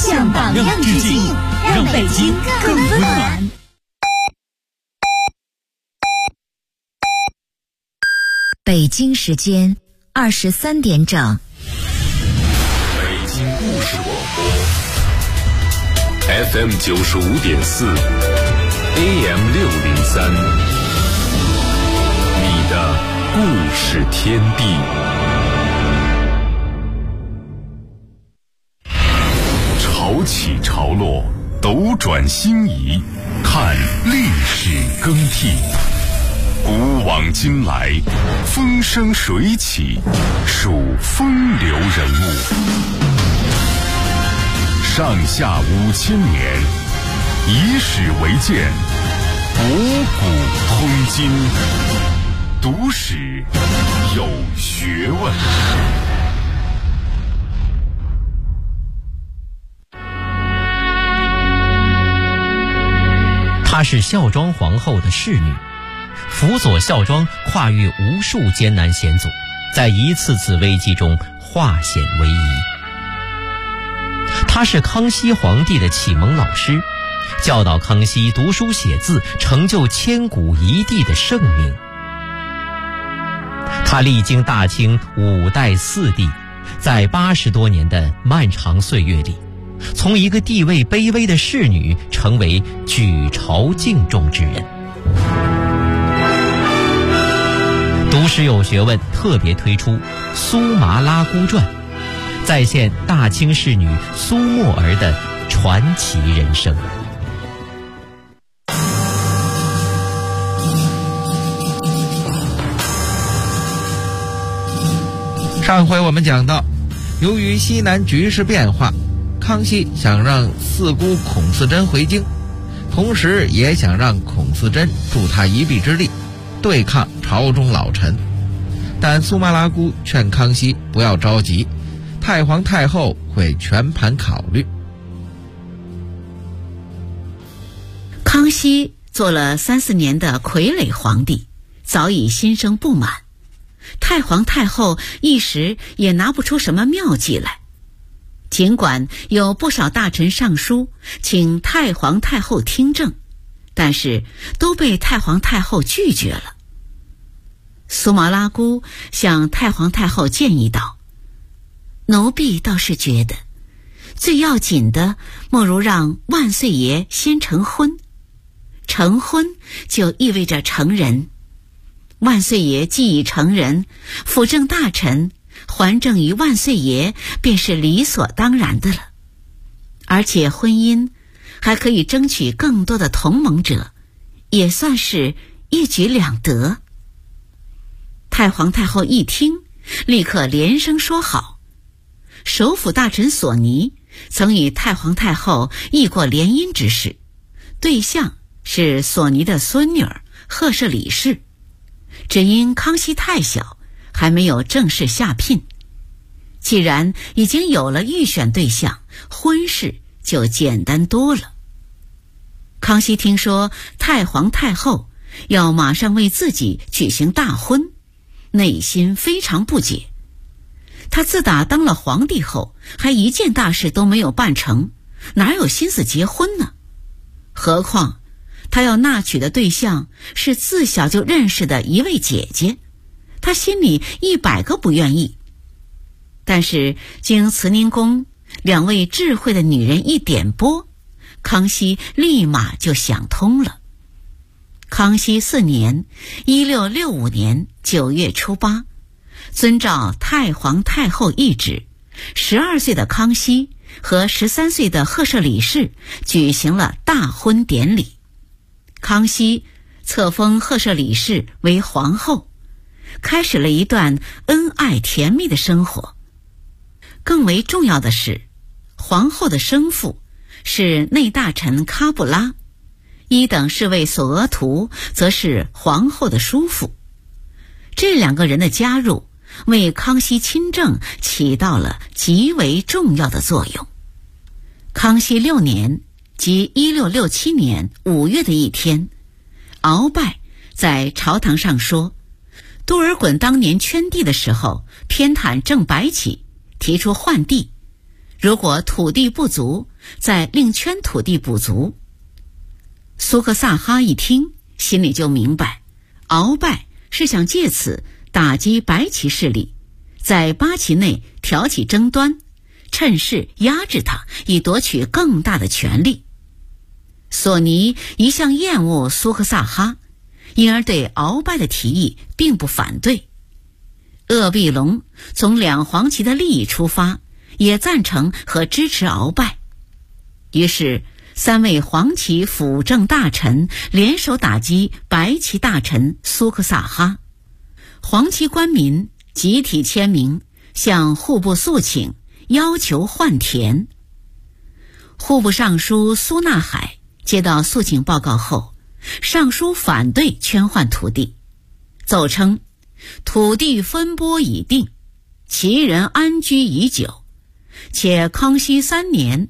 向榜样致敬，让北京更温暖。 北京时间23点整。 北京故事广播 FM 95.4 AM 603，你的故事天地。潮起潮落，斗转星移，看历史更替。古往今来，风生水起，数风流人物。上下5000年，以史为鉴，博古通今，读史有学问。 她是孝庄皇后的侍女，辅佐孝庄跨越无数艰难险阻，在一次次危机中化险为夷。她是康熙皇帝的启蒙老师，教导康熙读书写字，成就千古一帝的盛名。她历经大清5代4帝，在80多年的漫长岁月里，从一个地位卑微的侍女成为举朝敬重之人。读史有学问特别推出《苏麻拉姑传》，再现大清侍女苏沫儿的传奇人生。 上回我们讲到，由于西南局势变化，康熙想让四姑孔嗣珍回京，同时也想让孔嗣珍助他一臂之力，对抗朝中老臣。但苏麻拉姑劝康熙不要着急，太皇太后会全盘考虑。 康熙做了3、4年的傀儡皇帝，早已心生不满。太皇太后一时也拿不出什么妙计来，尽管有不少大臣上书请太皇太后听政，但是都被太皇太后拒绝了。苏麻拉姑向太皇太后建议道：奴婢倒是觉得最要紧的莫如让万岁爷先成婚，成婚就意味着成人，万岁爷既已成人，辅政大臣还政于万岁爷便是理所当然的了。而且婚姻还可以争取更多的同盟者，也算是一举两得。太皇太后一听，立刻连声说好。首辅大臣索尼曾与太皇太后议过联姻之事，对象是索尼的孙女儿赫舍里氏，只因康熙太小，还没有正式下聘。既然已经有了预选对象，婚事就简单多了。康熙听说太皇太后要马上为自己举行大婚，内心非常不解。他自打当了皇帝后，还一件大事都没有办成，哪有心思结婚呢？何况他要纳娶的对象是自小就认识的一位姐姐，他心里100个不愿意。但是经慈宁宫2位智慧的女人一点拨，康熙立马就想通了。康熙4年1665年9月初8，遵照太皇太后懿旨，12岁的康熙和13岁的赫舍里氏举行了大婚典礼。康熙册封赫舍里氏为皇后，开始了一段恩爱甜蜜的生活。更为重要的是，皇后的生父是内大臣喀布拉，1等侍卫索额图则是皇后的叔父。这2个人的加入，为康熙亲政起到了极为重要的作用。康熙6年，即1667年5月的一天，鳌拜在朝堂上说，多尔衮当年圈地的时候，偏袒正白起，提出换地， 如果土地不足，再另圈土地补足。苏克萨哈一听，心里就明白，鳌拜是想借此打击白旗势力，在八旗内挑起争端，趁势压制他，以夺取更大的权力。索尼一向厌恶苏克萨哈，因而对鳌拜的提议并不反对。鄂必隆从两黄旗的利益出发，也赞成和支持鳌拜。于是三位黄旗辅政大臣联手打击白旗大臣苏克萨哈，黄旗官民集体签名向户部诉请，要求换田。户部尚书苏纳海接到诉请报告后，上书反对圈换土地，奏称土地分拨已定，其人安居已久，且康熙3年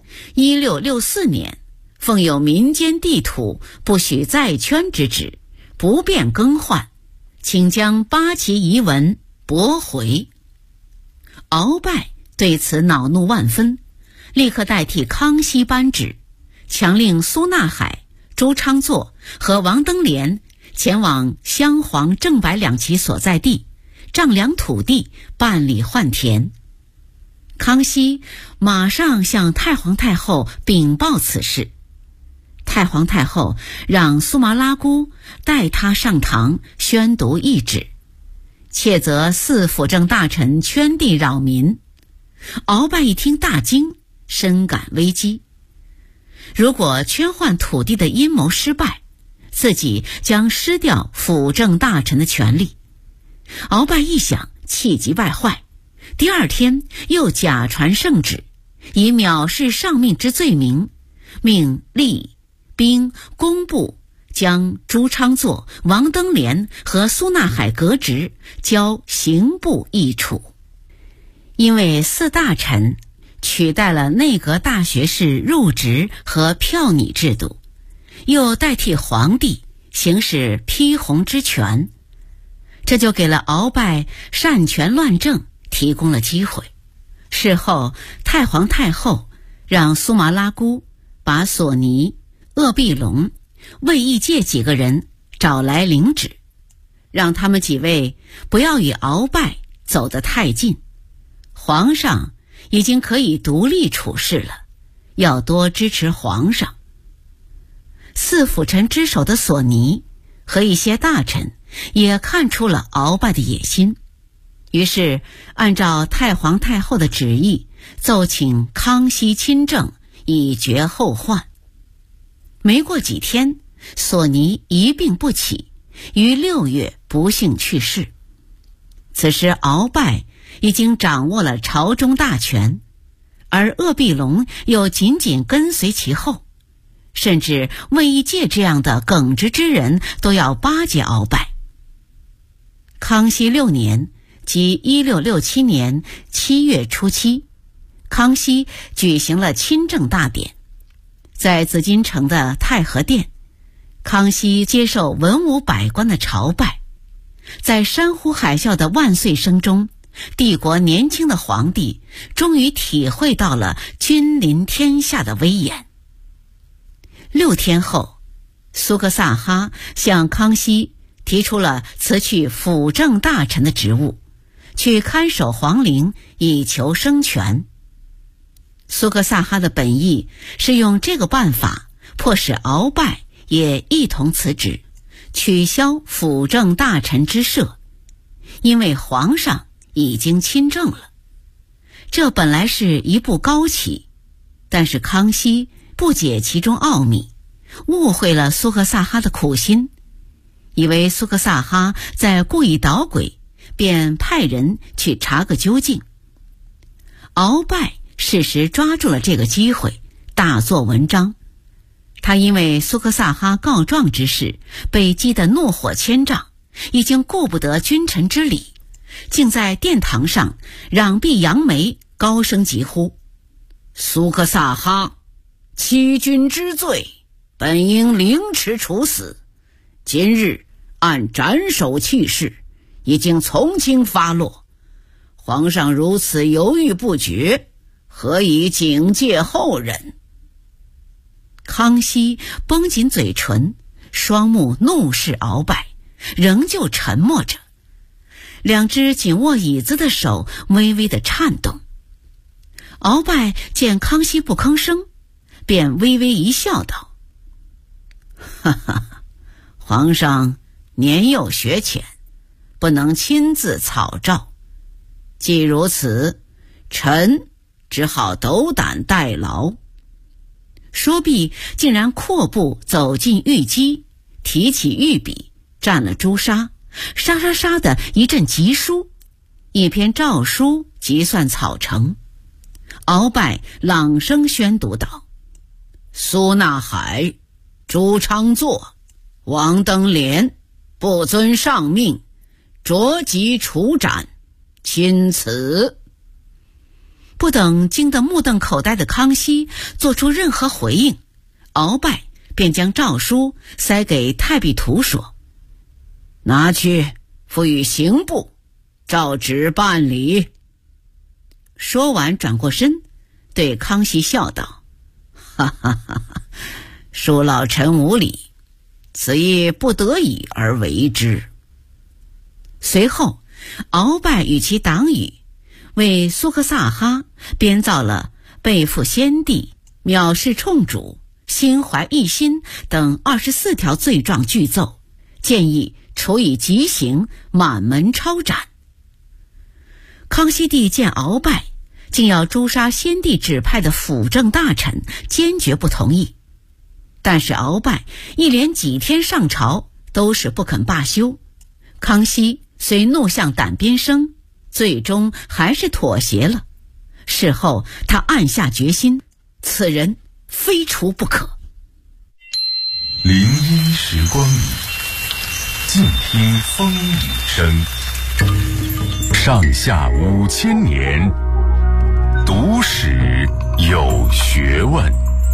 1664年奉有民间地土不许再圈之旨，不便更换，请将八旗遗文驳回。鳌拜对此恼怒万分，立刻代替康熙颁旨，强令苏纳海、朱昌作和王登联前往镶黄正白两旗所在地丈量土地，办理换田。康熙马上向太皇太后禀报此事，太皇太后让苏麻拉姑代他上堂宣读懿旨，切责四辅政大臣圈地扰民。鳌拜一听大惊，深感危机。如果圈换土地的阴谋失败，自己将失掉辅政大臣的权利。鳌拜一想，气急败坏，第二天又假传圣旨，以藐视上命之罪名，命吏、兵、工部将朱昌作、王登联和苏纳海革职，交刑部议处。因为四大臣取代了内阁大学士入职和票拟制度，又代替皇帝行使批红之权，这就给了鳌拜擅权乱政提供了机会。事后太皇太后让苏麻拉姑把索尼、鄂必隆、魏义介几个人找来领旨，让他们几位不要与鳌拜走得太近，皇上已经可以独立处事了，要多支持皇上。四辅臣之首的索尼和一些大臣也看出了鳌拜的野心，于是按照太皇太后的旨意，奏请康熙亲政，以绝后患。没过几天，索尼一病不起，于6月不幸去世。此时鳌拜已经掌握了朝中大权，而鄂必隆又紧紧跟随其后，甚至魏义介这样的耿直之人都要巴结鳌拜。康熙6年，即1667年7月初7，康熙举行了亲政大典。在紫禁城的太和殿，康熙接受文武百官的朝拜，在山呼海啸的万岁声中，帝国年轻的皇帝终于体会到了君临天下的威严。6天后，苏克萨哈向康熙提出了辞去辅政大臣的职务，去看守皇陵，以求生权。苏克萨哈的本意是用这个办法迫使鳌拜也一同辞职，取消辅政大臣之赦，因为皇上已经亲政了。这本来是一步高棋，但是康熙不解其中奥秘，误会了苏克萨哈的苦心，以为苏克萨哈在故意捣鬼，便派人去查个究竟。鳌拜适时抓住了这个机会，大做文章。他因为苏克萨哈告状之事被激得怒火千丈，已经顾不得君臣之礼，竟在殿堂上攘臂扬眉，高声疾呼：苏克萨哈欺君之罪，本应凌迟处死，今日按斩首弃市，已经从轻发落。皇上如此犹豫不决， 何以警戒后人？”康熙绷紧嘴唇，双目怒视鳌拜，仍旧沉默着，两只紧握椅子的手微微的颤动。鳌拜见康熙不吭声，便微微一笑道：“哈哈，皇上年幼学浅，不能亲自草诏。既如此，臣只好斗胆代劳。”说毕，竟然阔步走进御机，提起御笔，蘸了朱砂，沙沙沙的一阵急书，一篇诏书即算草成。鳌拜朗声宣读道：“苏纳海、朱昌作、王登联不遵上命，着即处斩，钦此。”不等惊得目瞪口呆的康熙做出任何回应，鳌拜便将诏书塞给太弼图说：“拿去付予刑部，照旨办理。”说完转过身对康熙笑道：“哈哈哈哈，恕老臣无礼，此亦不得已而为之。”随后鳌拜与其党羽为苏克萨哈编造了背负先帝、藐视冲主、心怀异心等24条罪状具奏，建议处以极刑，满门抄斩。康熙帝见鳌拜竟要诛杀先帝指派的辅政大臣，坚决不同意。但是鳌拜一连几天上朝都是不肯罢休，康熙虽怒向胆边生，最终还是妥协了。事后他暗下决心，此人非除不可。 林荫时光里，静听风雨声。上下5000年，读史有学问。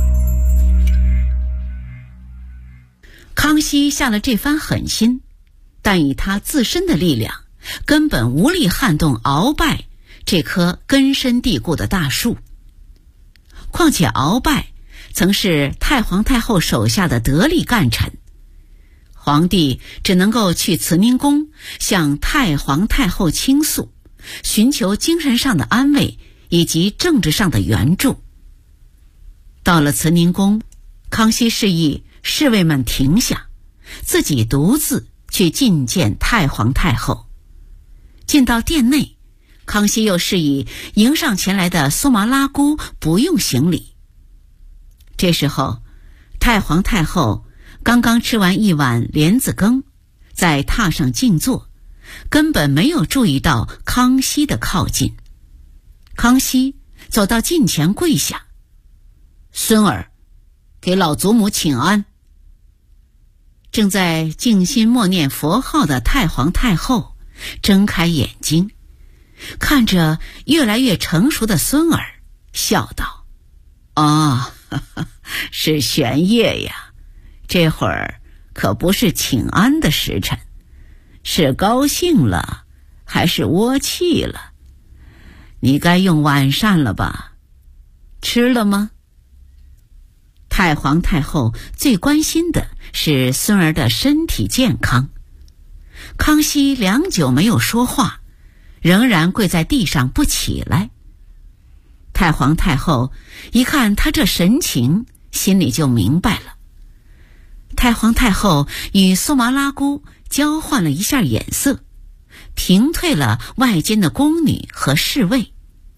康熙下了这番狠心，但以他自身的力量，根本无力撼动鳌拜这棵根深蒂固的大树。况且鳌拜曾是太皇太后手下的得力干臣，皇帝只能够去慈宁宫向太皇太后倾诉，寻求精神上的安慰以及政治上的援助。到了慈宁宫，康熙示意侍卫们停下，自己独自去觐见太皇太后。进到殿内，康熙又示意迎上前来的苏麻拉姑不用行礼。这时候太皇太后刚刚吃完一碗莲子羹，在榻上静坐，根本没有注意到康熙的靠近。康熙走到近前跪下：“孙儿，给老祖母请安。”正在静心默念佛号的太皇太后睁开眼睛，看着越来越成熟的孙儿，笑道：“哦，是玄烨呀，这会儿可不是请安的时辰，是高兴了还是窝气了？你该用晚膳了吧？吃了吗？”太皇太后最关心的是孙儿的身体健康。康熙良久没有说话，仍然跪在地上不起来。太皇太后一看他这神情，心里就明白了。太皇太后与苏麻拉姑交换了一下眼色，平退了外间的宫女和侍卫。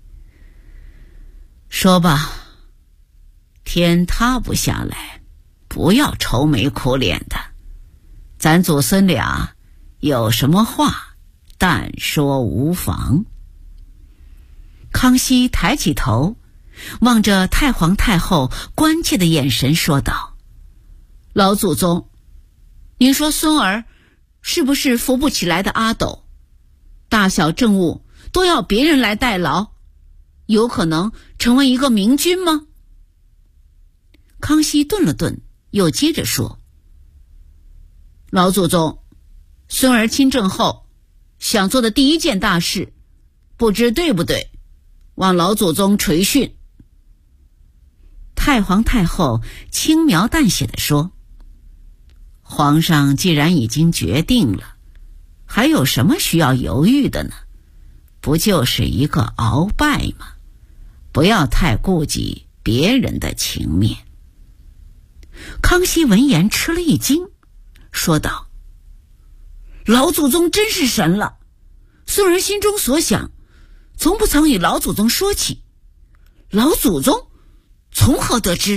说吧，天塌不下来，不要愁眉苦脸的，咱祖孙俩有什么话但说无妨。康熙抬起头，望着太皇太后关切的眼神说道：“老祖宗，您说孙儿是不是扶不起来的阿斗？大小政务都要别人来代劳，有可能成为一个明君吗？”康熙顿了顿，又接着说：“老祖宗，孙儿亲政后想做的第一件大事，不知对不对？ 望老祖宗垂训。太皇太后轻描淡写地说，皇上既然已经决定了，还有什么需要犹豫的呢？不就是一个鳌拜吗？不要太顾及别人的情面。康熙闻言吃了一惊，说道，老祖宗真是神了，孙儿心中所想从不曾与老祖宗说起，老祖宗从何得知？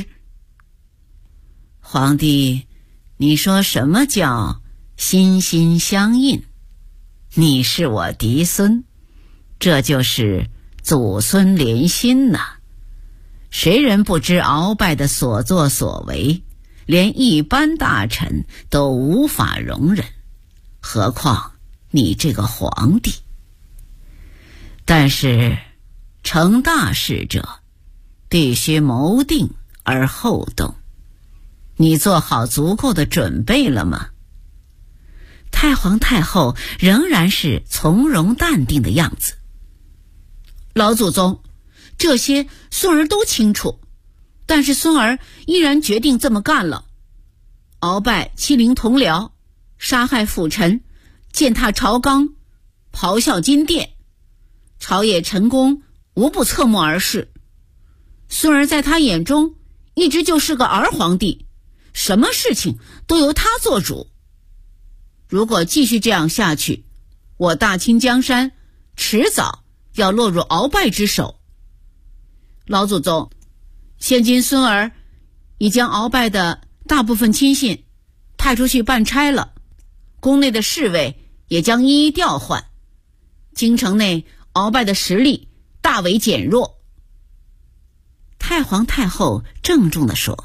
皇帝，你说什么叫心心相印？你是我嫡孙，这就是祖孙连心呐。谁人不知鳌拜的所作所为，连一般大臣都无法容忍，何况你这个皇帝？但是成大事者必须谋定而后动，你做好足够的准备了吗？太皇太后仍然是从容淡定的样子。老祖宗，这些孙儿都清楚，但是孙儿依然决定这么干了。鳌拜欺凌同僚，杀害辅臣，践踏朝纲，咆哮金殿，朝野臣工无不侧目而视。孙儿在他眼中一直就是个儿皇帝，什么事情都由他做主。如果继续这样下去，我大清江山迟早要落入鳌拜之手。老祖宗，现今孙儿已将鳌拜的大部分亲信派出去办差了，宫内的侍卫也将一一调换，京城内鳌拜的实力大为减弱。太皇太后郑重地说，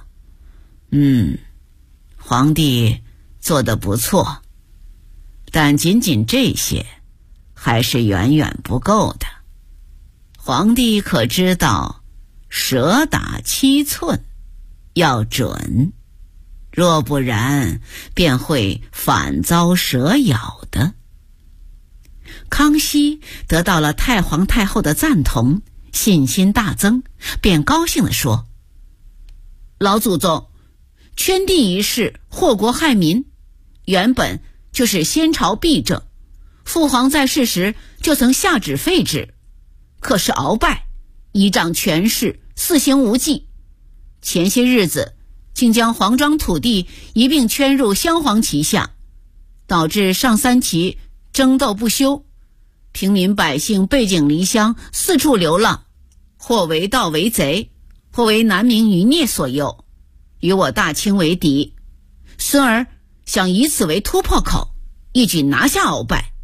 皇帝做得不错，但仅仅这些还是远远不够的。皇帝可知道，蛇打7寸要准，若不然便会反遭蛇咬的。康熙得到了太皇太后的赞同，信心大增，便高兴地说，老祖宗，圈地一事祸国害民，原本就是先朝弊政，父皇在世时就曾下旨废止，可是鳌拜依仗权势，肆行无忌，前些日子竟将黄庄土地一并圈入镶黄旗下，导致上3旗争斗不休，平民百姓背井离乡，四处流浪，或为盗为贼，或为难民余孽所诱，与我大清为敌。孙儿想以此为突破口，一举拿下鳌拜。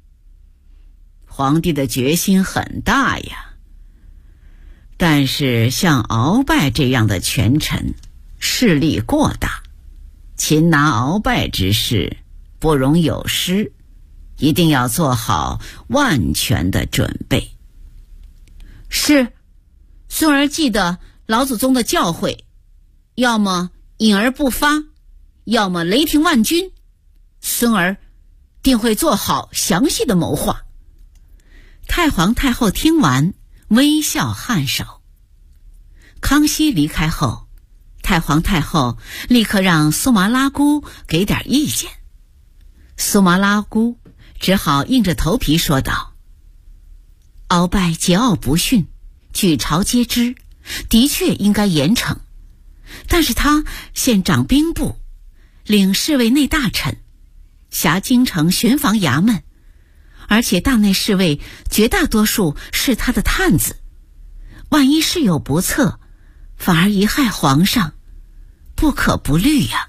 皇帝的决心很大呀，但是像鳌拜这样的权臣势力过大，擒拿鳌拜之事不容有失，一定要做好万全的准备。是，孙儿记得老祖宗的教诲，要么隐而不发，要么雷霆万钧，孙儿定会做好详细的谋划。太皇太后听完微笑颔首。康熙离开后，太皇太后立刻让苏麻拉姑给点意见。苏麻拉姑只好硬着头皮说道，鳌拜桀骜不驯，举朝皆知，的确应该严惩，但是他现掌兵部，领侍卫内大臣，辖京城巡防衙门，而且大内侍卫绝大多数是他的探子，万一事有不测，反而贻害皇上，不可不虑呀。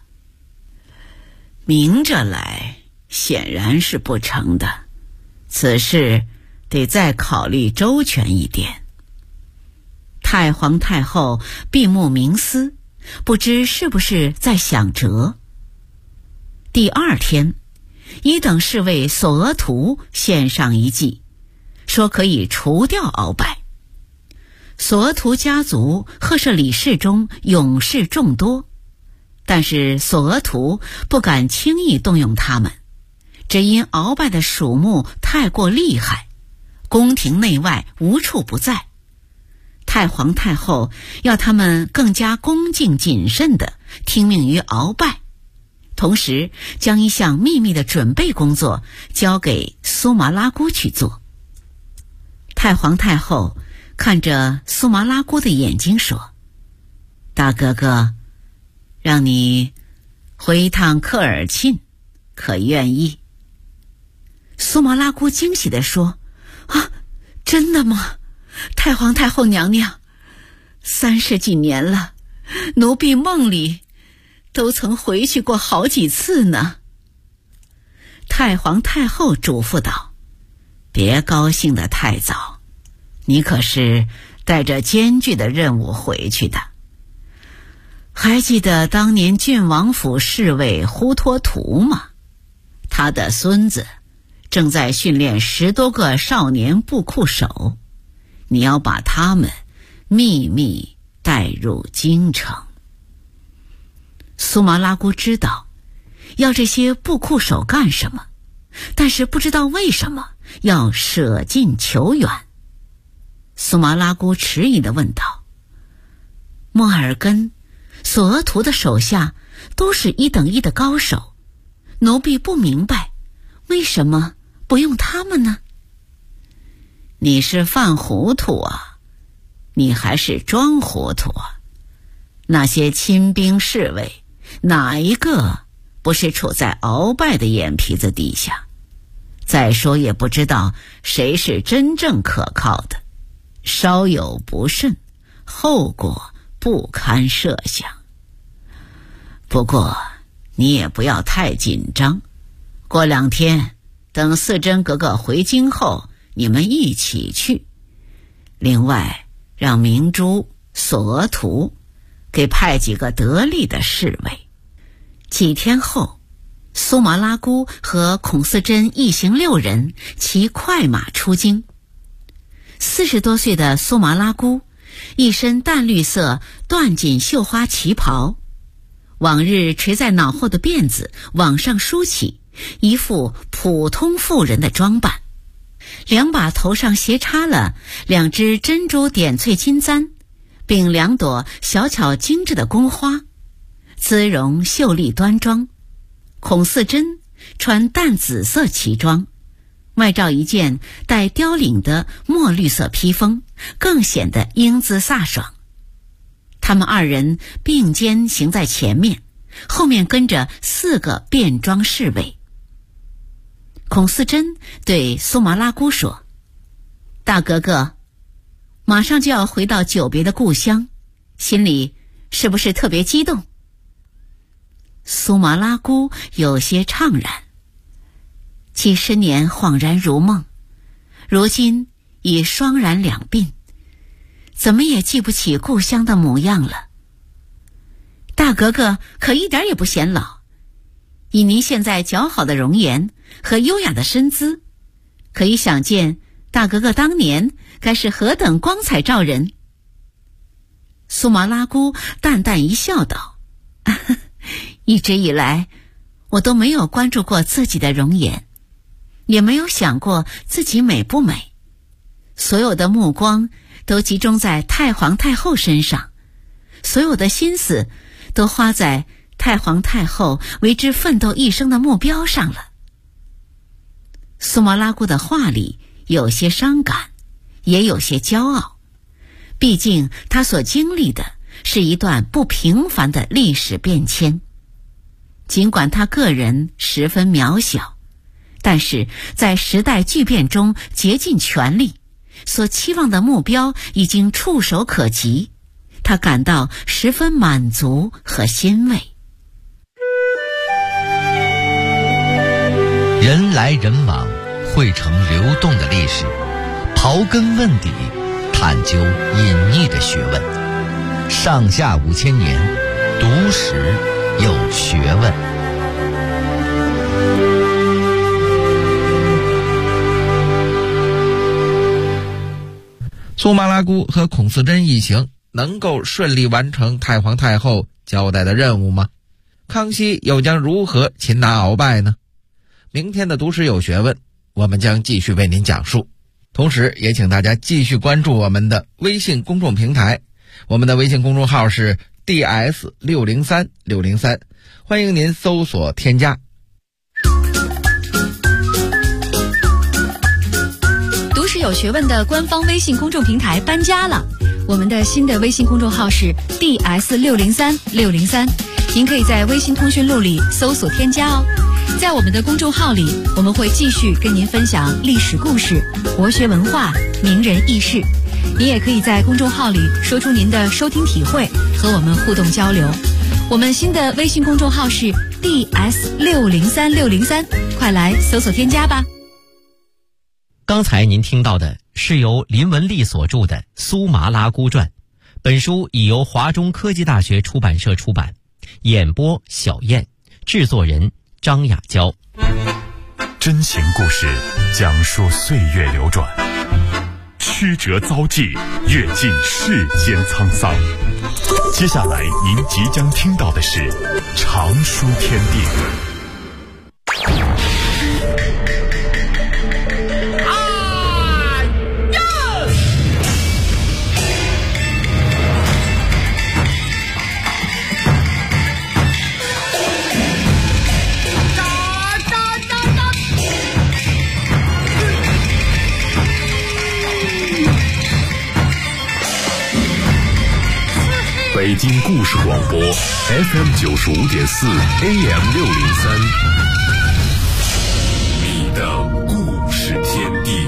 明着来显然是不成的，此事得再考虑周全一点。太皇太后闭目冥思，不知是不是在想辙。第2天，一等侍卫索额图献上一计，说可以除掉鳌拜。索额图家族赫舍里氏中勇士众多，但是索额图不敢轻易动用他们，只因鳌拜的属目太过厉害，宫廷内外无处不在， 太皇太后要他们更加恭敬谨慎地听命于鳌拜，同时将一项秘密的准备工作交给苏麻拉姑去做。太皇太后看着苏麻拉姑的眼睛说：“大哥哥，让你回一趟科尔沁，可愿意？”苏麻拉姑惊喜地说：“啊，真的吗？太皇太后娘娘，30几年了，奴婢梦里都曾回去过好几次呢。”太皇太后嘱咐道：“别高兴得太早，你可是带着艰巨的任务回去的。还记得当年郡王府侍卫忽托图吗？他的孙子正在训练10多个少年布库手，你要把他们秘密带入京城。”苏麻拉姑知道要这些布库手干什么，但是不知道为什么要舍近求远。苏麻拉姑迟疑地问道：“莫尔根、索额图的手下都是1等1的高手，奴婢不明白为什么不用他们呢？”“你是犯糊涂啊，你还是装糊涂啊？那些亲兵侍卫哪一个不是处在鳌拜的眼皮子底下？再说也不知道谁是真正可靠的，稍有不慎，后果不堪设想。不过你也不要太紧张，过2天等四真格格回京后，你们一起去。另外让明珠、索额图给派几个得力的侍卫。”几天后，苏麻拉姑和孔四真一行6人骑快马出京。40多岁的苏麻拉姑一身淡绿色缎锦绣花旗袍，往日垂在脑后的辫子往上梳起，一副普通妇人的装扮。2把头上斜插了2只珍珠点翠金簪，并2朵小巧精致的宫花，姿容秀丽端庄。孔四真穿淡紫色旗装，外罩一件带雕领的墨绿色披风，更显得英姿飒爽。他们2人并肩行在前面，后面跟着4个便装侍卫。孔四真对苏麻拉姑说：“大哥哥，马上就要回到久别的故乡，心里是不是特别激动？”苏麻拉姑有些怅然，几10年恍然如梦，如今已双然两鬓，怎么也记不起故乡的模样了。大哥哥可一点也不显老，以您现在姣好的容颜和优雅的身姿，可以想见大哥哥当年该是何等光彩照人。苏麻拉姑淡淡一笑道：“一直以来我都没有关注过自己的容颜，也没有想过自己美不美，所有的目光都集中在太皇太后身上，所有的心思都花在太皇太后为之奋斗一生的目标上了。”苏麻拉姑的话里有些伤感，也有些骄傲，毕竟她所经历的是一段不平凡的历史变迁。尽管她个人十分渺小，但是在时代巨变中竭尽全力，所期望的目标已经触手可及，她感到十分满足和欣慰。 人来人往，汇成流动的历史，刨根问底，探究隐匿的学问。上下5000年，读史有学问。 苏麻拉姑和孔四真一行能够顺利完成太皇太后交代的任务吗？康熙又将如何擒拿鳌拜呢？明天的读史有学问，我们将继续为您讲述。 同时也请大家继续关注我们的微信公众平台，我们的微信公众号是 DS603603，欢迎您搜索添加。 读史有学问的官方微信公众平台搬家了，我们的新的微信公众号是 DS603603，您可以在微信通讯录里搜索添加哦。在我们的公众号里，我们会继续跟您分享历史故事、国学文化、名人轶事。您也可以在公众号里说出您的收听体会，和我们互动交流。我们新的微信公众号是 DS603603，快来搜索添加吧。 刚才您听到的是由林文丽所著的《苏麻拉姑传》，本书已由华中科技大学出版社出版，演播小燕，制作人张雅娇。 真情故事讲述岁月流转，曲折遭际，阅尽世间沧桑。接下来您即将听到的是常书天地。北京故事广播 FM95.4 AM603，你的故事天地。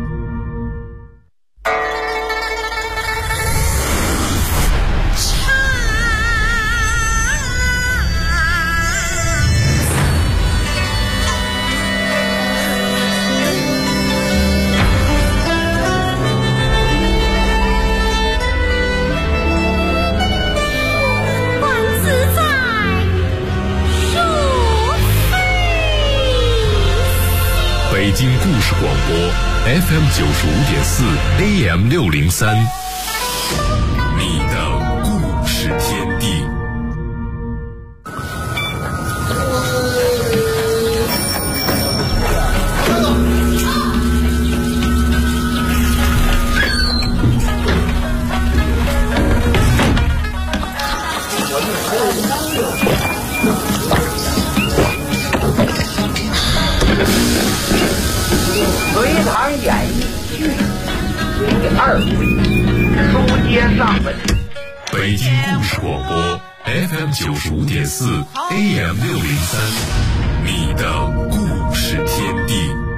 北京故事广播 FM95.4 AM603，你的故事天地。 隋唐演义序第2回，书接上文。 北京故事广播 FM95.4 AM603，你的故事天地。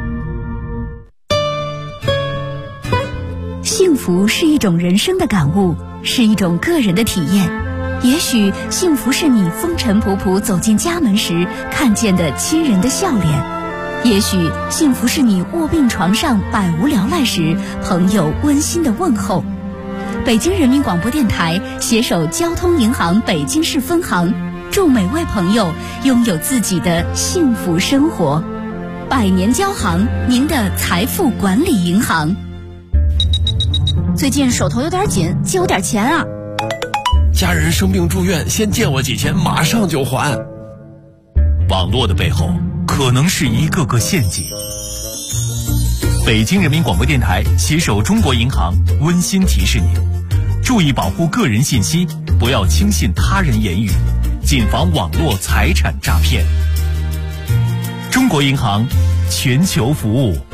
幸福是一种人生的感悟，是一种个人的体验。也许幸福是你风尘仆仆走进家门时看见的亲人的笑脸，也许幸福是你卧病床上百无聊赖时朋友温馨的问候。北京人民广播电台携手交通银行北京市分行，祝每位朋友拥有自己的幸福生活。百年交行，您的财富管理银行。最近手头有点紧，借我点钱啊。 家人生病住院，先借我几千，马上就还。 网络的背后可能是一个个陷阱。北京人民广播电台携手中国银行温馨提示您，注意保护个人信息，不要轻信他人言语，谨防网络财产诈骗。中国银行，全球服务。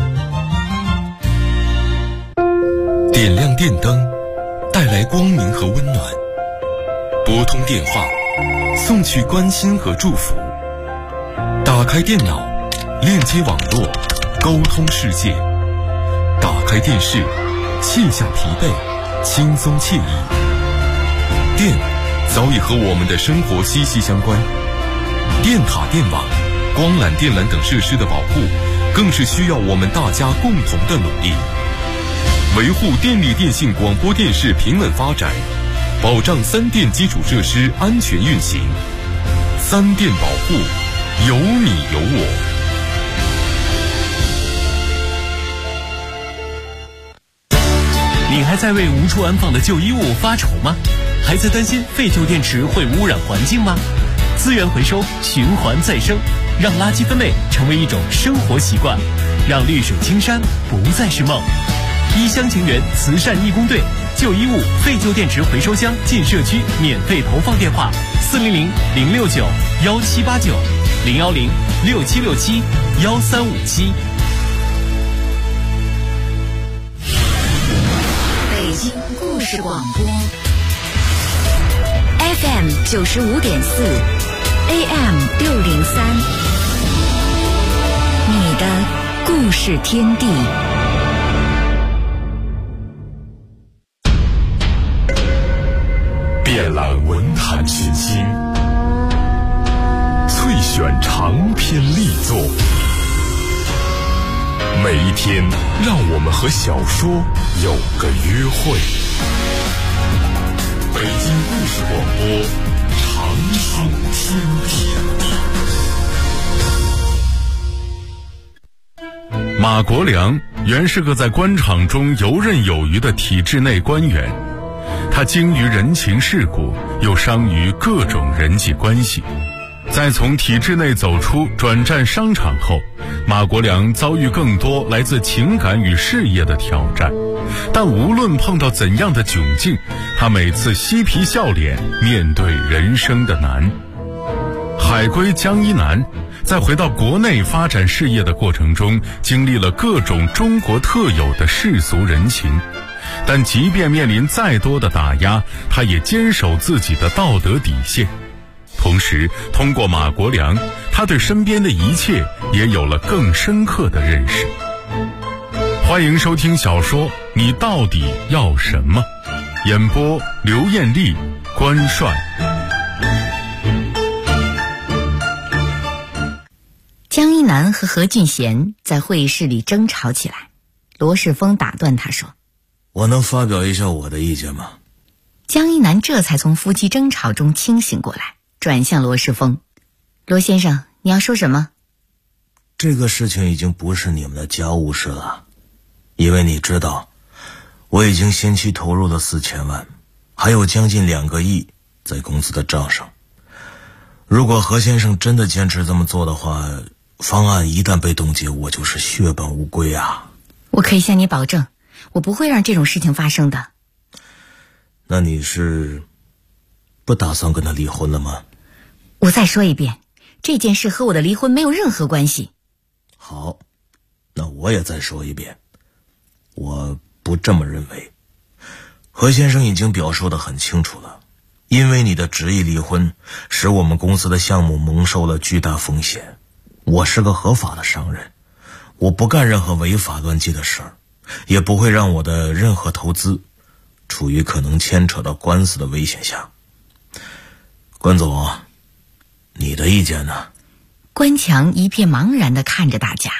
点亮电灯，带来光明和温暖；拨通电话，送去关心和祝福；打开电脑，链接网络，沟通世界；打开电视，卸下疲惫，轻松惬意。电早已和我们的生活息息相关，电塔、电网、光缆、电缆等设施的保护，更是需要我们大家共同的努力。维护电力电信广播电视平稳发展，保障三电基础设施安全运行。三电保护，有你有我。 你还在为无处安放的旧衣物发愁吗？还在担心废旧电池会污染环境吗？资源回收，循环再生， 让垃圾分类成为一种生活习惯，让绿水青山不再是梦。一厢情愿慈善义工队，旧衣物、废旧电池回收箱进社区免费投放电话：400-069-1789，010-6767-1357。 北京故事广播 FM 95.4，AM 603，你的故事天地。 遍览文坛群星，萃选长篇力作，每一天让我们和小说有个约会。北京故事广播，长寿天地。马国良原是个在官场中游刃有余的体制内官员，他精于人情世故，又商于各种人际关系。在从体制内走出转战商场后，马国良遭遇更多来自情感与事业的挑战，但无论碰到怎样的窘境，他每次嬉皮笑脸面对人生的难。海归江一南在回到国内发展事业的过程中，经历了各种中国特有的世俗人情，但即便面临再多的打压，他也坚守自己的道德底线。同时通过马国良，他对身边的一切也有了更深刻的认识。欢迎收听小说《你到底要什么》，演播刘艳丽、关帅。 江一南和何俊贤在会议室里争吵起来，罗世峰打断他说：“ 我能发表一下我的意见吗？” 江一南这才从夫妻争吵中清醒过来，转向罗世峰：“罗先生，你要说什么？” 这个事情已经不是你们的家务事了，因为你知道，我已经先期投入了4000万，还有将近2个亿在公司的账上。如果何先生真的坚持这么做的话，方案一旦被冻结，我就是血本无归啊！ 我可以向你保证，我不会让这种事情发生的。 那你是不打算跟他离婚了吗？ 我再说一遍，这件事和我的离婚没有任何关系。 好，那我也再说一遍，我不这么认为。何先生已经表述得很清楚了，因为你的执意离婚，使我们公司的项目蒙受了巨大风险。我是个合法的商人，我不干任何违法乱纪的事儿，也不会让我的任何投资处于可能牵扯到官司的危险下。关总，你的意见呢？ 关强一片茫然地看着大家。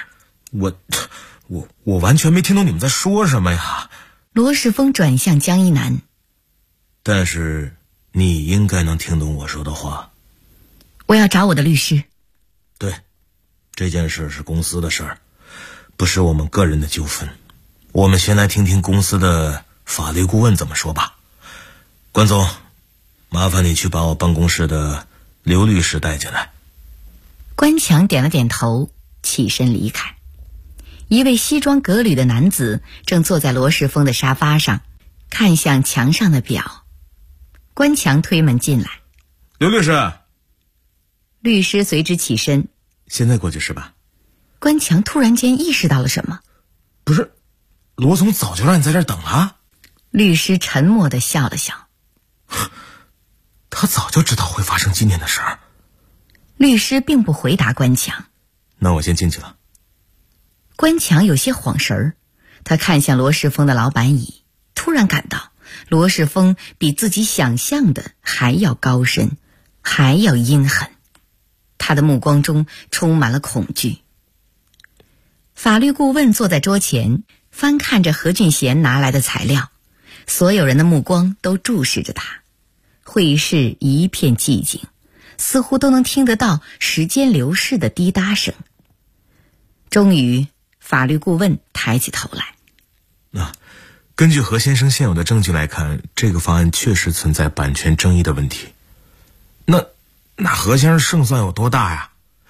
我完全没听懂你们在说什么呀。 罗世峰转向江一南：“ 但是你应该能听懂我说的话。” 我要找我的律师。 对，这件事是公司的事儿，不是我们个人的纠纷。我们先来听听公司的法律顾问怎么说吧。关总，麻烦你去把我办公室的刘律师带进来。 关强点了点头，起身离开。一位西装革履的男子正坐在罗世峰的沙发上，看向墙上的表。关强推门进来：“ 刘律师。” 律师随之起身：“ 现在过去是吧？” 关强突然间意识到了什么：“ 不是，罗总早就让你在这儿等了。” 律师沉默地笑了笑：“ 他早就知道会发生今天的事儿。” 律师并不回答关强。 那我先进去了。 关强有些晃神儿，他看向罗世峰的老板椅，突然感到罗世峰比自己想象的还要高深，还要阴狠。他的目光中充满了恐惧。法律顾问坐在桌前，翻看着何俊贤拿来的材料，所有人的目光都注视着他。会议室一片寂静，似乎都能听得到时间流逝的滴答声。终于，法律顾问抬起头来：“ 根据何先生现有的证据来看，这个方案确实存在版权争议的问题。那何先生胜算有多大呀？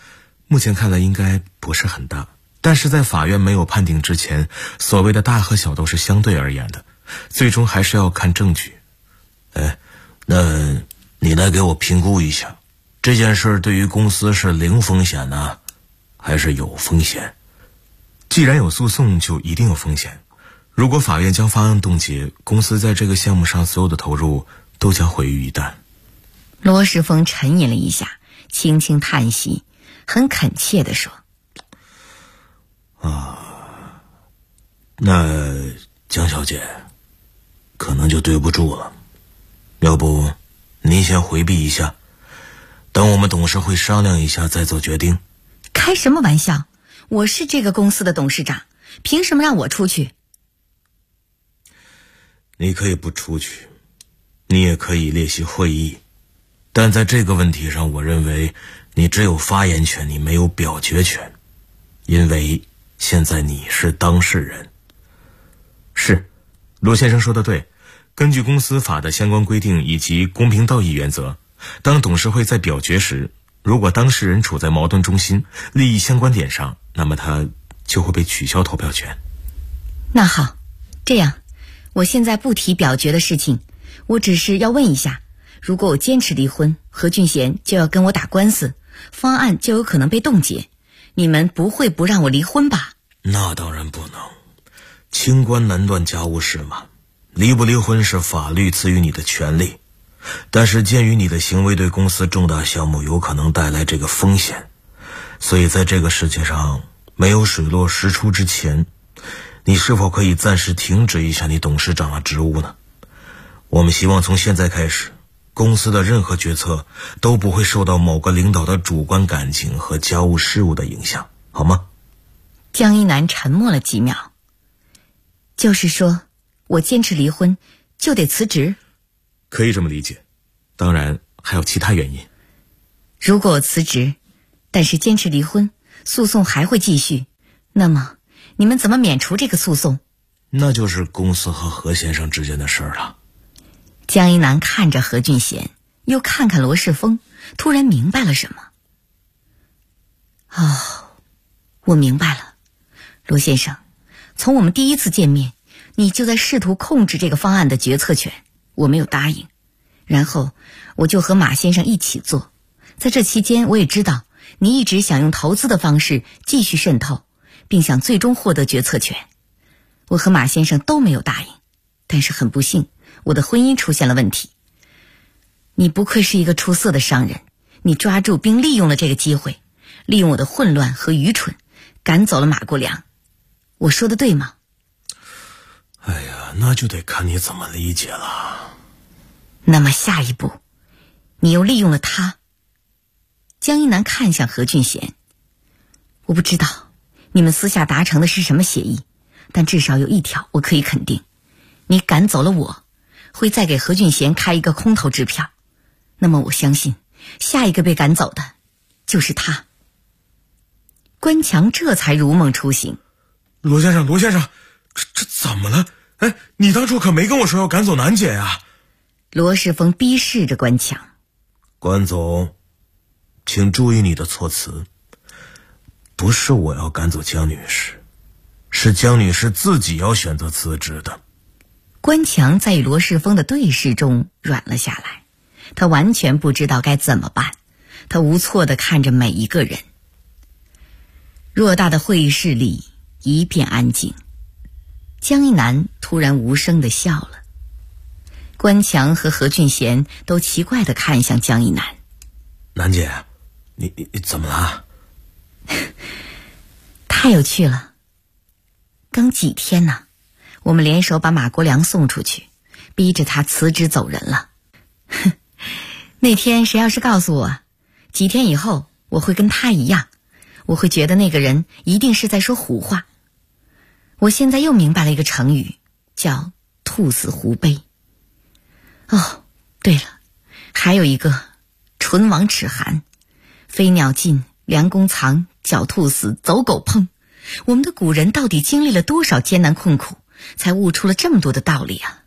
目前看来应该不是很大，但是在法院没有判定之前，所谓的大和小都是相对而言的，最终还是要看证据。那你来给我评估一下，这件事对于公司是零风险呢，还是有风险？既然有诉讼，就一定有风险。如果法院将方案冻结，公司在这个项目上所有的投入都将毁于一旦。 罗世峰沉吟了一下，轻轻叹息，很恳切地说： 那江小姐可能就对不住了，要不您先回避一下，等我们董事会商量一下再做决定。 开什么玩笑，我是这个公司的董事长，凭什么让我出去？ 你可以不出去，你也可以列席会议，但在这个问题上，我认为你只有发言权，你没有表决权，因为现在你是当事人。是，罗先生说的对，根据公司法的相关规定以及公平道义原则，当董事会在表决时，如果当事人处在矛盾中心、利益相关点上，那么他就会被取消投票权。 那好，这样我现在不提表决的事情，我只是要问一下，如果我坚持离婚，何俊贤就要跟我打官司，方案就有可能被冻结，你们不会不让我离婚吧？ 那当然不能，清官难断家务事嘛，离不离婚是法律赐予你的权利，但是鉴于你的行为对公司重大项目有可能带来这个风险，所以在这个世界上没有水落石出之前，你是否可以暂时停止一下你董事长的职务呢？我们希望从现在开始，公司的任何决策都不会受到某个领导的主观感情和家务事务的影响，好吗？ 江一南沉默了几秒。就是说，我坚持离婚就得辞职？ 可以这么理解，当然还有其他原因。 如果我辞职，但是坚持离婚，诉讼还会继续，那么你们怎么免除这个诉讼？ 那就是公司和何先生之间的事儿了。 江一南看着何俊贤，又看看罗世峰，突然明白了什么。我明白了，罗先生，从我们第一次见面，你就在试图控制这个方案的决策权，我没有答应，然后我就和马先生一起做，在这期间我也知道你一直想用投资的方式继续渗透，并想最终获得决策权，我和马先生都没有答应，但是很不幸，我的婚姻出现了问题。你不愧是一个出色的商人，你抓住并利用了这个机会，利用我的混乱和愚蠢，赶走了马国良。我说的对吗？ 哎呀，那就得看你怎么理解了。 那么下一步，你又利用了他。江一南看向何俊贤，我不知道你们私下达成的是什么协议，但至少有一条我可以肯定，你赶走了我，会再给何俊贤开一个空头支票，那么我相信下一个被赶走的就是他。关强这才如梦初醒。 罗先生，这怎么了？你当初可没跟我说要赶走楠姐呀。 罗世峰逼视着关强。 关总，请注意你的措辞，不是我要赶走江女士，是江女士自己要选择辞职的。 关强在与罗世峰的对视中软了下来，他完全不知道该怎么办，他无措地看着每一个人。偌大的会议室里一片安静，江一南突然无声地笑了。关强和何俊贤都奇怪地看向江一南。 楠姐，你怎么了？ 太有趣了，刚几天呢，我们联手把马国良送出去，逼着他辞职走人了。那天谁要是告诉我几天以后我会跟他一样，我会觉得那个人一定是在说胡话。我现在又明白了一个成语，叫兔死狐悲。对了，还有一个唇亡齿寒，飞鸟尽，良弓藏，狡兔死，走狗碰。我们的古人到底经历了多少艰难困苦，才悟出了这么多的道理啊？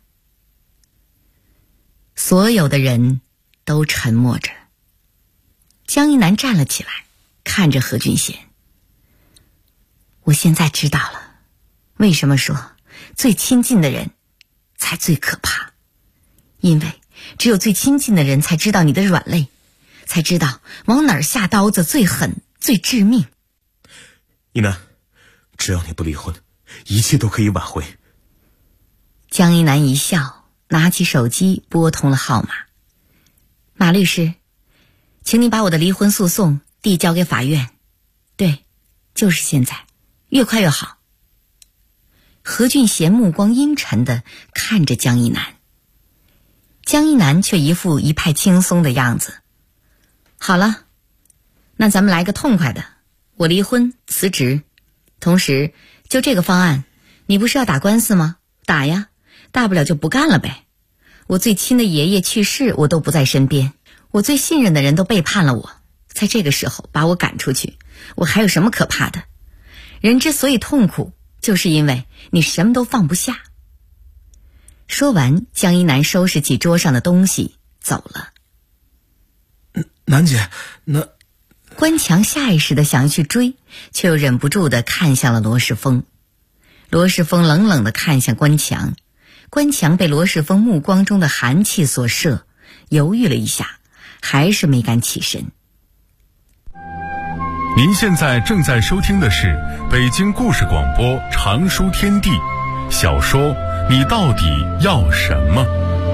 所有的人都沉默着。江一南站了起来， 看着何俊贤。我现在知道了，为什么说最亲近的人才最可怕，因为只有最亲近的人才知道你的软肋，才知道往哪儿下刀子最狠最致命。 一楠，只要你不离婚，一切都可以挽回。 江一楠一笑，拿起手机拨通了号码。马律师，请你把我的离婚诉讼递交给法院。对，就是现在，越快越好。何俊贤目光阴沉地看着江一楠，江一楠却一副一派轻松的样子。好了，那咱们来个痛快的，我离婚辞职，同时就这个方案，你不是要打官司吗？打呀，大不了就不干了呗。我最亲的爷爷去世，我都不在身边，我最信任的人都背叛了我，在这个时候把我赶出去，我还有什么可怕的？人之所以痛苦，就是因为你什么都放不下。说完，江一楠收拾起桌上的东西走了。 楠姐，那关强下意识地想要去追，却又忍不住地看向了罗世峰。罗世峰冷冷地看向关强，关强被罗世峰目光中的寒气所摄，犹豫了一下，还是没敢起身。 您现在正在收听的是北京故事广播长书天地小说《你到底要什么》。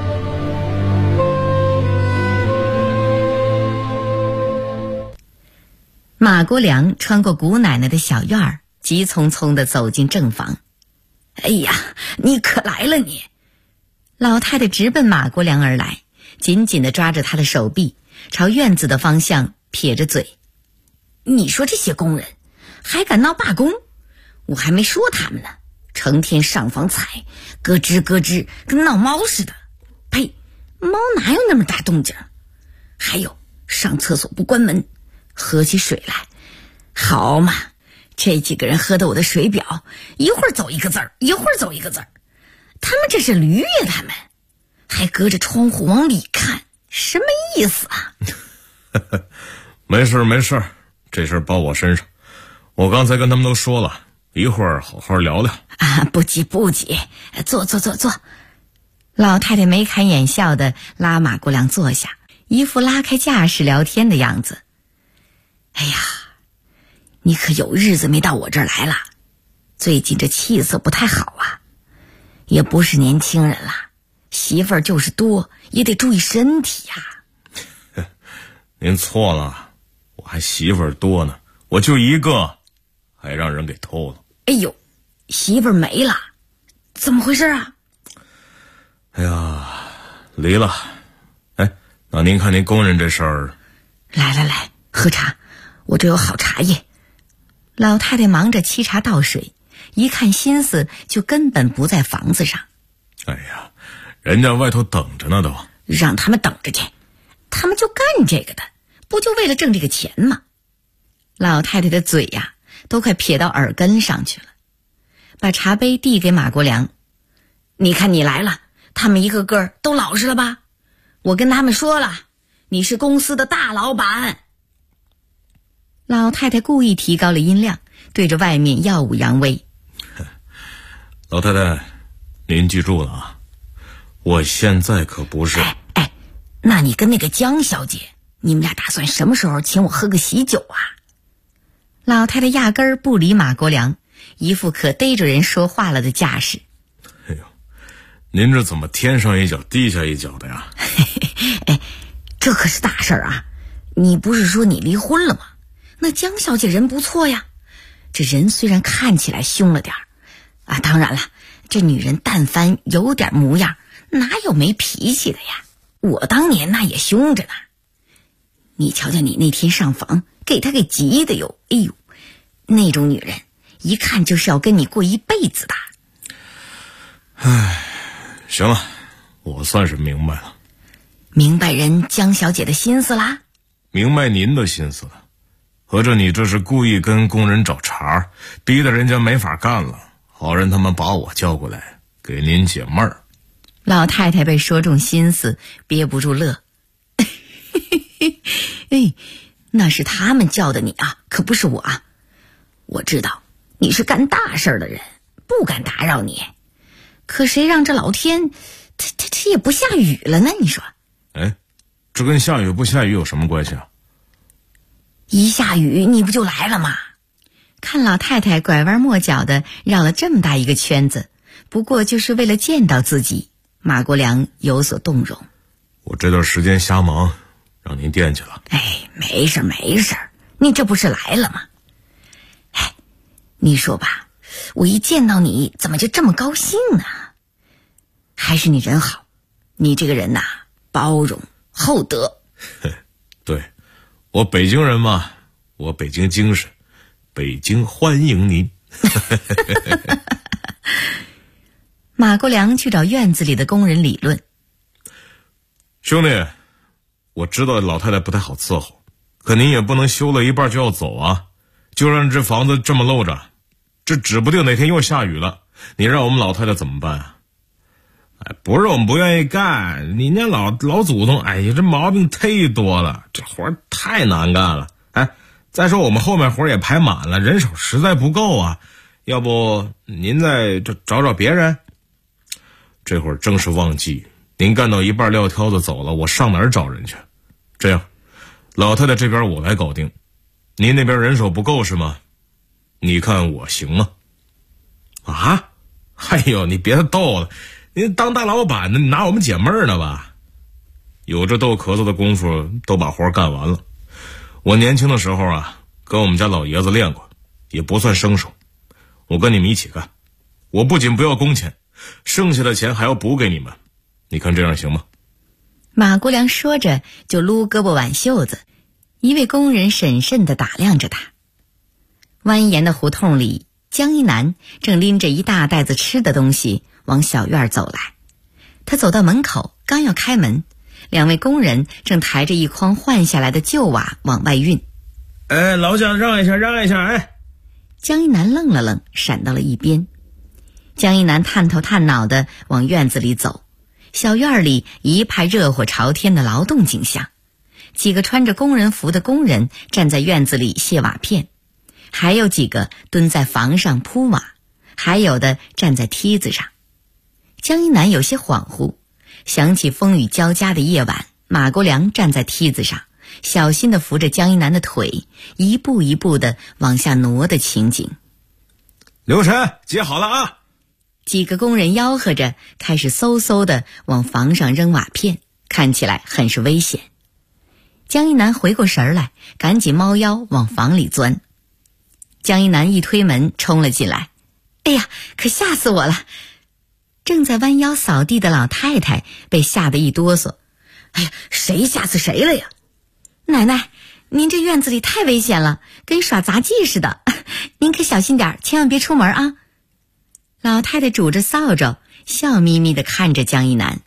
马国良穿过谷奶奶的小院儿，急匆匆地走进正房。哎呀，你可来了你！老太太直奔马国良而来，紧紧地抓着他的手臂，朝院子的方向撇着嘴。你说这些工人还敢闹罢工？我还没说他们呢，成天上房踩，咯吱咯吱，跟闹猫似的。呸，猫哪有那么大动静？还有上厕所不关门，喝起水来，好嘛，这几个人喝得我的水表一会儿走一个字儿，一会儿走一个字儿。他们这是驴呀，他们还隔着窗户往里看，什么意思啊？ 没事没事，这事包我身上。我刚才跟他们都说了，一会儿好好聊聊。 啊，不急不急，坐。老太太眉开眼笑的拉马国良坐下，一副拉开架势聊天的样子。哎呀，你可有日子没到我这儿来了，最近这气色不太好啊。也不是年轻人了，媳妇儿就是多，也得注意身体呀。 您错了，我还媳妇儿多呢，我就一个，还让人给偷了。 哎呦，媳妇儿没了，怎么回事啊？ 哎呀，离了。哎，那您看您工人这事儿。 来，喝茶，我这有好茶叶。老太太忙着沏茶倒水，一看心思就根本不在房子上。 哎呀，人家外头等着呢都。 让他们等着去，他们就干这个的，不就为了挣这个钱吗？老太太的嘴呀，都快撇到耳根上去了。把茶杯递给马国良，你看你来了，他们一个个都老实了吧？我跟他们说了，你是公司的大老板。老太太故意提高了音量，对着外面耀武扬威。 老太太，您记住了啊，我现在可不是。 哎，那你跟那个江小姐，你们俩打算什么时候请我喝个喜酒啊？老太太压根儿不理马国良，一副可逮着人说话了的架势。 哎呦，您这怎么天上一脚地下一脚的呀？ 哎，这可是大事儿啊！你不是说你离婚了吗？那江小姐人不错呀，这人虽然看起来凶了点儿啊，当然了，这女人但凡有点模样，哪有没脾气的呀？我当年那也凶着呢。你瞧瞧你那天上房，给她给急的哟！哎呦，那种女人一看就是要跟你过一辈子的。 唉，行了，我算是明白了。 明白人江小姐的心思啦？ 明白您的心思了。合着你这是故意跟工人找茬，逼得人家没法干了，好让他们把我叫过来给您解闷儿。 老太太被说中心思，憋不住乐。哎，那是他们叫的你啊， 可不是我啊。我知道你是干大事的人，不敢打扰你。可谁让这老天，他也不下雨了呢？你说？ 哎，这跟下雨不下雨有什么关系啊？ 一下雨你不就来了吗？看老太太拐弯抹角的绕了这么大一个圈子，不过就是为了见到自己，马国良有所动容。 我这段时间瞎忙，让您惦记了。 哎，没事没事，你这不是来了吗？哎，你说吧，我一见到你怎么就这么高兴呢？还是你人好，你这个人呐，包容厚德。 对，我北京人嘛，我北京精神，北京欢迎您。 马国良去找院子里的工人理论。 兄弟，我知道老太太不太好伺候，可您也不能修了一半就要走啊，就让这房子这么露着，这指不定哪天又下雨了，你让我们老太太怎么办啊？哎，不是我们不愿意干，你那老祖宗，哎呀，这毛病忒多了，这活太难干了。哎，再说我们后面活也排满了，人手实在不够啊，要不您再找别人？这会儿正是旺季，您干到一半撂挑子走了，我上哪儿找人去？这样，老太太这边我来搞定，您那边人手不够是吗？你看我行吗？啊？哎呦，你别逗了，您当大老板的，你拿我们解闷儿呢吧？有这逗咳嗽的功夫，都把活干完了。我年轻的时候啊，跟我们家老爷子练过，也不算生手。我跟你们一起干，我不仅不要工钱，剩下的钱还要补给你们。你看这样行吗？ 马国良说着就撸胳膊挽袖子，一位工人审慎地打量着他。蜿蜒的胡同里，江一南正拎着一大袋子吃的东西往小院走来。他走到门口，刚要开门，两位工人正抬着一筐换下来的旧瓦往外运。 哎，老蒋，让一下，哎！ 江一南愣了愣，闪到了一边。江一南探头探脑地往院子里走，小院里一派热火朝天的劳动景象。几个穿着工人服的工人站在院子里卸瓦片，还有几个蹲在房上铺瓦，还有的站在梯子上。江一南有些恍惚，想起风雨交加的夜晚，马国良站在梯子上，小心地扶着江一南的腿，一步一步地往下挪的情景。 刘晨，接好了啊！ 几个工人吆喝着，开始嗖嗖地往房上扔瓦片，看起来很是危险。江一南回过神来，赶紧猫腰往房里钻。江一南一推门冲了进来，哎呀，可吓死我了！正在弯腰扫地的老太太被吓得一哆嗦，哎呀，谁吓死谁了呀？奶奶，您这院子里太危险了，跟耍杂技似的，您可小心点，千万别出门啊！老太太拄着扫帚，笑眯眯地看着江一南。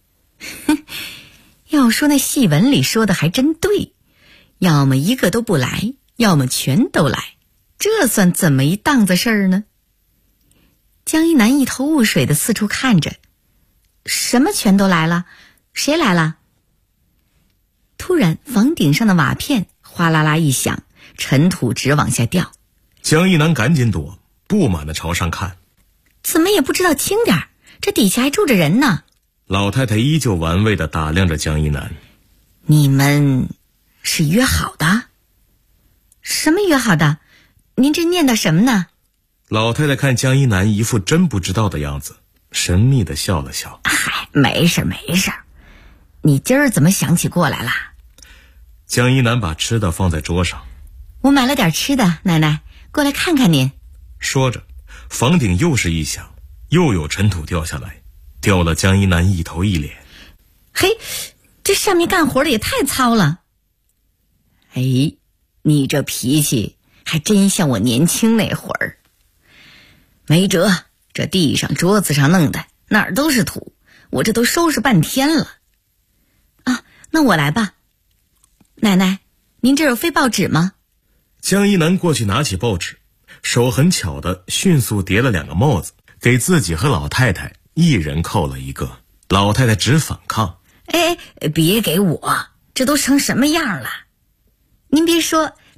要说那戏文里说的还真对，要么一个都不来，要么全都来，这算怎么一档子事儿呢？江一南一头雾水地四处看着，什么全都来了？谁来了？突然房顶上的瓦片哗啦啦一响，尘土直往下掉。 江一南赶紧躲，不满地朝上看， 怎么也不知道轻点儿，这底下还住着人呢。 老太太依旧玩味地打量着江一南。 你们是约好的？什么约好的？您这念叨什么呢？ 老太太看江一南一副真不知道的样子，神秘地笑了笑。 嗨，没事没事，你今儿怎么想起过来了？ 江一南把吃的放在桌上。 我买了点吃的，奶奶，过来看看您。 说着，房顶又是一响，又有尘土掉下来，掉了江一南一头一脸。 嘿，这上面干活的也太糙了。哎，你这脾气还真像我年轻那会儿。没辙，这地上桌子上弄的哪儿都是土，我这都收拾半天了。啊，那我来吧。奶奶，您这有飞报纸吗？ 江一南过去拿起报纸，手很巧的迅速叠了2个帽子，给自己和老太太一人扣了一个。老太太直反抗。 哎，别给我，这都成什么样了？您别说，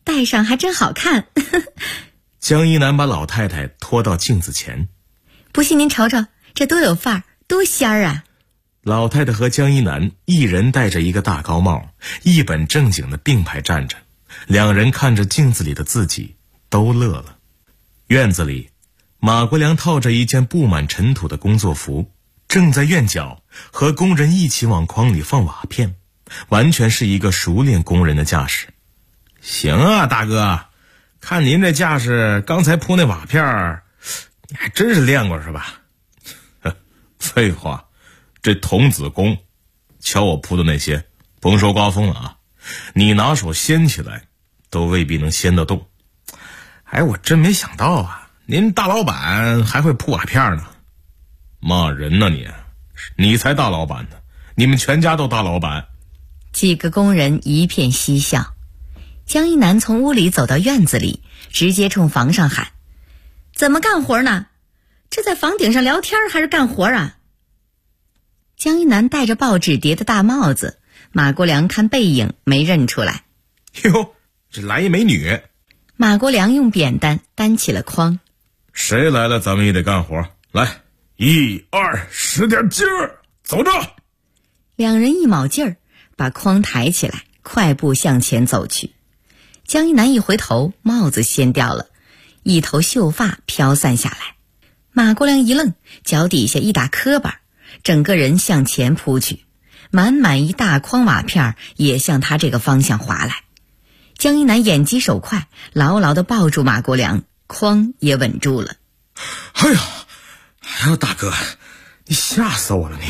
戴上还真好看。 江一南把老太太拖到镜子前， 不信您瞅瞅，这多有范儿，多仙儿啊！ 老太太和江一南一人戴着一个大高帽，一本正经的并排站着，两人看着镜子里的自己都乐了。院子里，马国良套着一件布满尘土的工作服，正在院角和工人一起往筐里放瓦片，完全是一个熟练工人的架势。行啊，大哥，看您这架势，刚才铺那瓦片你还真是练过是吧？废话，这童子功，瞧我铺的那些，甭说刮风了啊，你拿手掀起来都未必能掀得动。哎，我真没想到啊，您大老板还会铺瓦片呢。骂人呢你才大老板呢，你们全家都大老板。 几个工人一片嬉笑。江一南从屋里走到院子里，直接冲房上喊：怎么干活呢？这在房顶上聊天还是干活啊？江一南戴着报纸叠的大帽子，马国良看背影没认出来。 哟，这来一美女。 马国良用扁担担起了筐。 谁来了咱们也得干活，来，1、2，使点劲儿，走着。 两人一卯劲儿，把筐抬起来，快步向前走去。江一南一回头，帽子掀掉了，一头秀发飘散下来。马国良一愣，脚底下一打磕巴，整个人向前扑去，满满一大筐瓦片也向他这个方向滑来。江一南眼疾手快，牢牢地抱住马国良，筐也稳住了。 哎呦，大哥，你吓死我了你！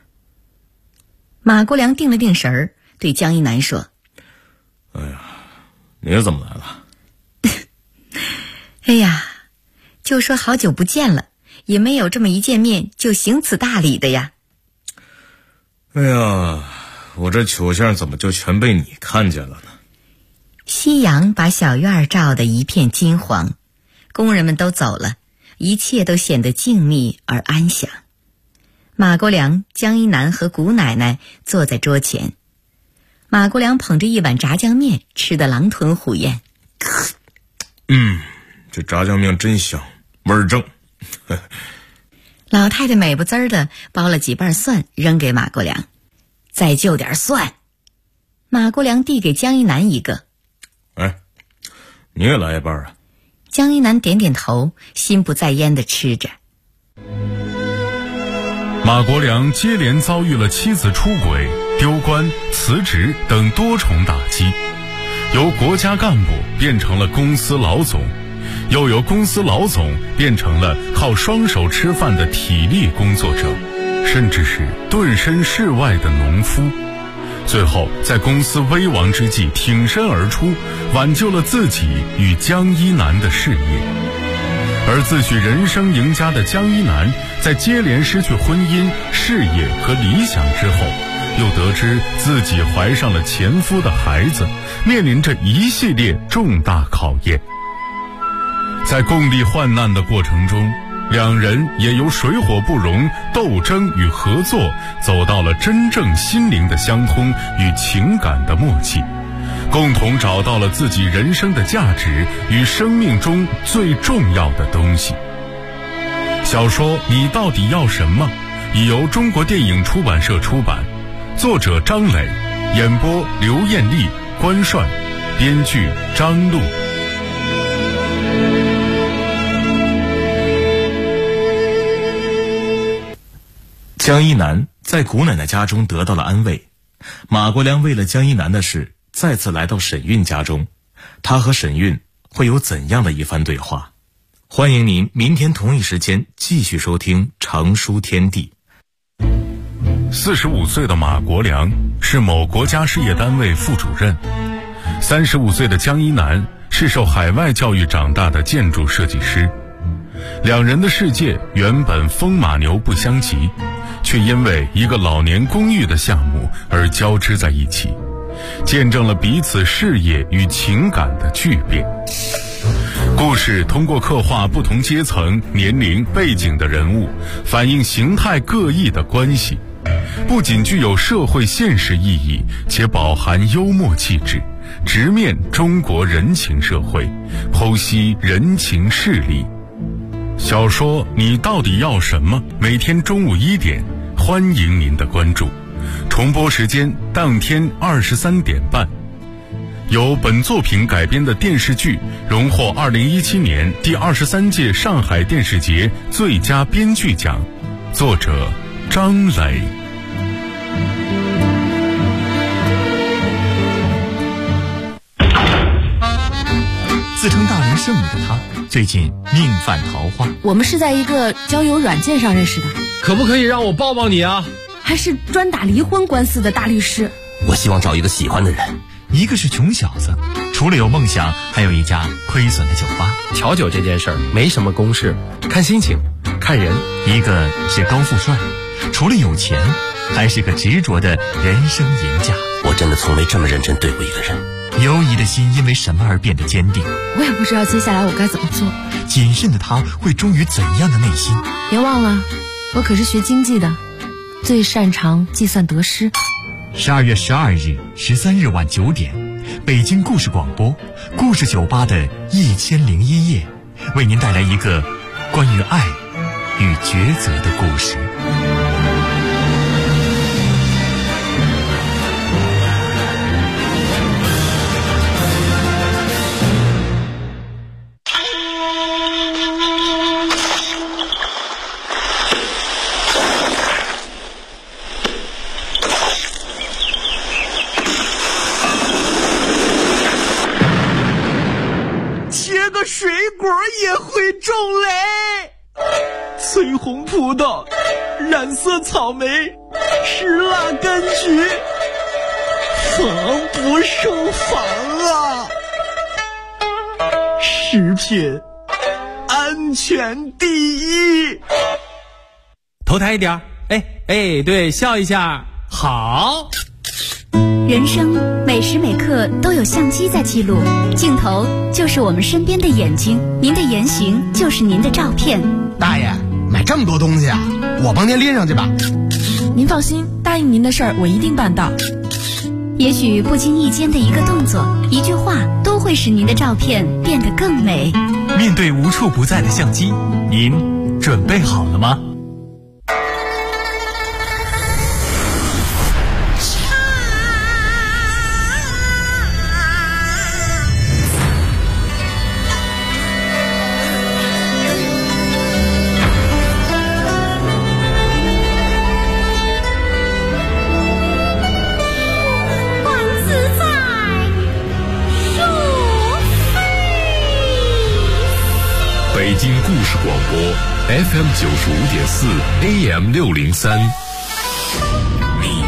马国良定了定神儿，对江一南说： 哎呀，你是怎么来了？ 哎呀，就说好久不见了，也没有这么一见面就行此大礼的呀。 哎呀，我这糗相怎么就全被你看见了呢？ 夕阳把小院照得一片金黄，工人们都走了，一切都显得静谧而安详。马国良、江一南和谷奶奶坐在桌前，马国良捧着一碗炸酱面，吃得狼吞虎咽。 这炸酱面真香，味儿正。 老太太美不滋儿的剥了几瓣蒜扔给马国良，再就点蒜。马国良递给江一南一个。 哎，你也来一半啊。 江一南点点头，心不在焉地吃着。 马国良接连遭遇了妻子出轨、丢官、辞职等多重打击，由国家干部变成了公司老总，又由公司老总变成了靠双手吃饭的体力工作者，甚至是顿身事外的农夫。最后在公司危亡之际挺身而出，挽救了自己与江一南的事业。而自诩人生赢家的江一南，在接连失去婚姻、事业和理想之后，又得知自己怀上了前夫的孩子，面临着一系列重大考验。在共历患难的过程中，两人也由水火不容、斗争与合作，走到了真正心灵的相通与情感的默契，共同找到了自己人生的价值与生命中最重要的东西。小说《你到底要什么》已由中国电影出版社出版，作者张磊，演播刘艳丽、关帅，编剧张璐。 江一南在谷奶奶家中得到了安慰。马国良为了江一南的事再次来到沈韵家中，他和沈韵会有怎样的一番对话？欢迎您明天同一时间继续收听长书天地。 45岁的马国良是某国家事业单位副主任，35岁的江一南是受海外教育长大的建筑设计师。两人的世界原本风马牛不相及，却因为一个老年公寓的项目而交织在一起，见证了彼此事业与情感的巨变。故事通过刻画不同阶层、年龄、背景的人物，反映形态各异的关系，不仅具有社会现实意义，且饱含幽默气质， 直面中国人情社会，剖析人情事理。小说《你到底要什么》每天中午1点，欢迎您的关注。重播时间当天23点半。由本作品改编的电视剧荣获2017年第23届上海电视节最佳编剧奖，作者张磊。 自称大龄剩女的她，最近命犯桃花。 我们是在一个交友软件上认识的。 可不可以让我抱抱你啊？ 还是专打离婚官司的大律师。 我希望找一个喜欢的人。 一个是穷小子，除了有梦想，还有一家亏损的酒吧。 调酒这件事儿没什么公式，看心情，看人。 一个是高富帅，除了有钱，还是个执着的人生赢家。 我真的从没这么认真对过一个人。 犹疑的心因为什么而变得坚定？ 我也不知道接下来我该怎么做。 谨慎的他会忠于怎样的内心？ 别忘了，我可是学经济的，最擅长计算得失。 12月12日、13日晚9点，北京故事广播故事酒吧的1001夜，为您带来一个关于爱与抉择的故事。 水果也会种雷，翠红葡萄，染色草莓，石蜡柑橘，防不胜防啊！食品安全第一。 头抬一点，哎，对，笑一下，好。 人生每时每刻都有相机在记录，镜头就是我们身边的眼睛，您的言行就是您的照片。 大爷，买这么多东西啊，我帮您拎上去吧。 您放心，答应您的事儿我一定办到。 也许不经意间的一个动作、一句话，都会使您的照片变得更美。 面对无处不在的相机，您准备好了吗？ 北京故事广播 FM 95.4 AM 603。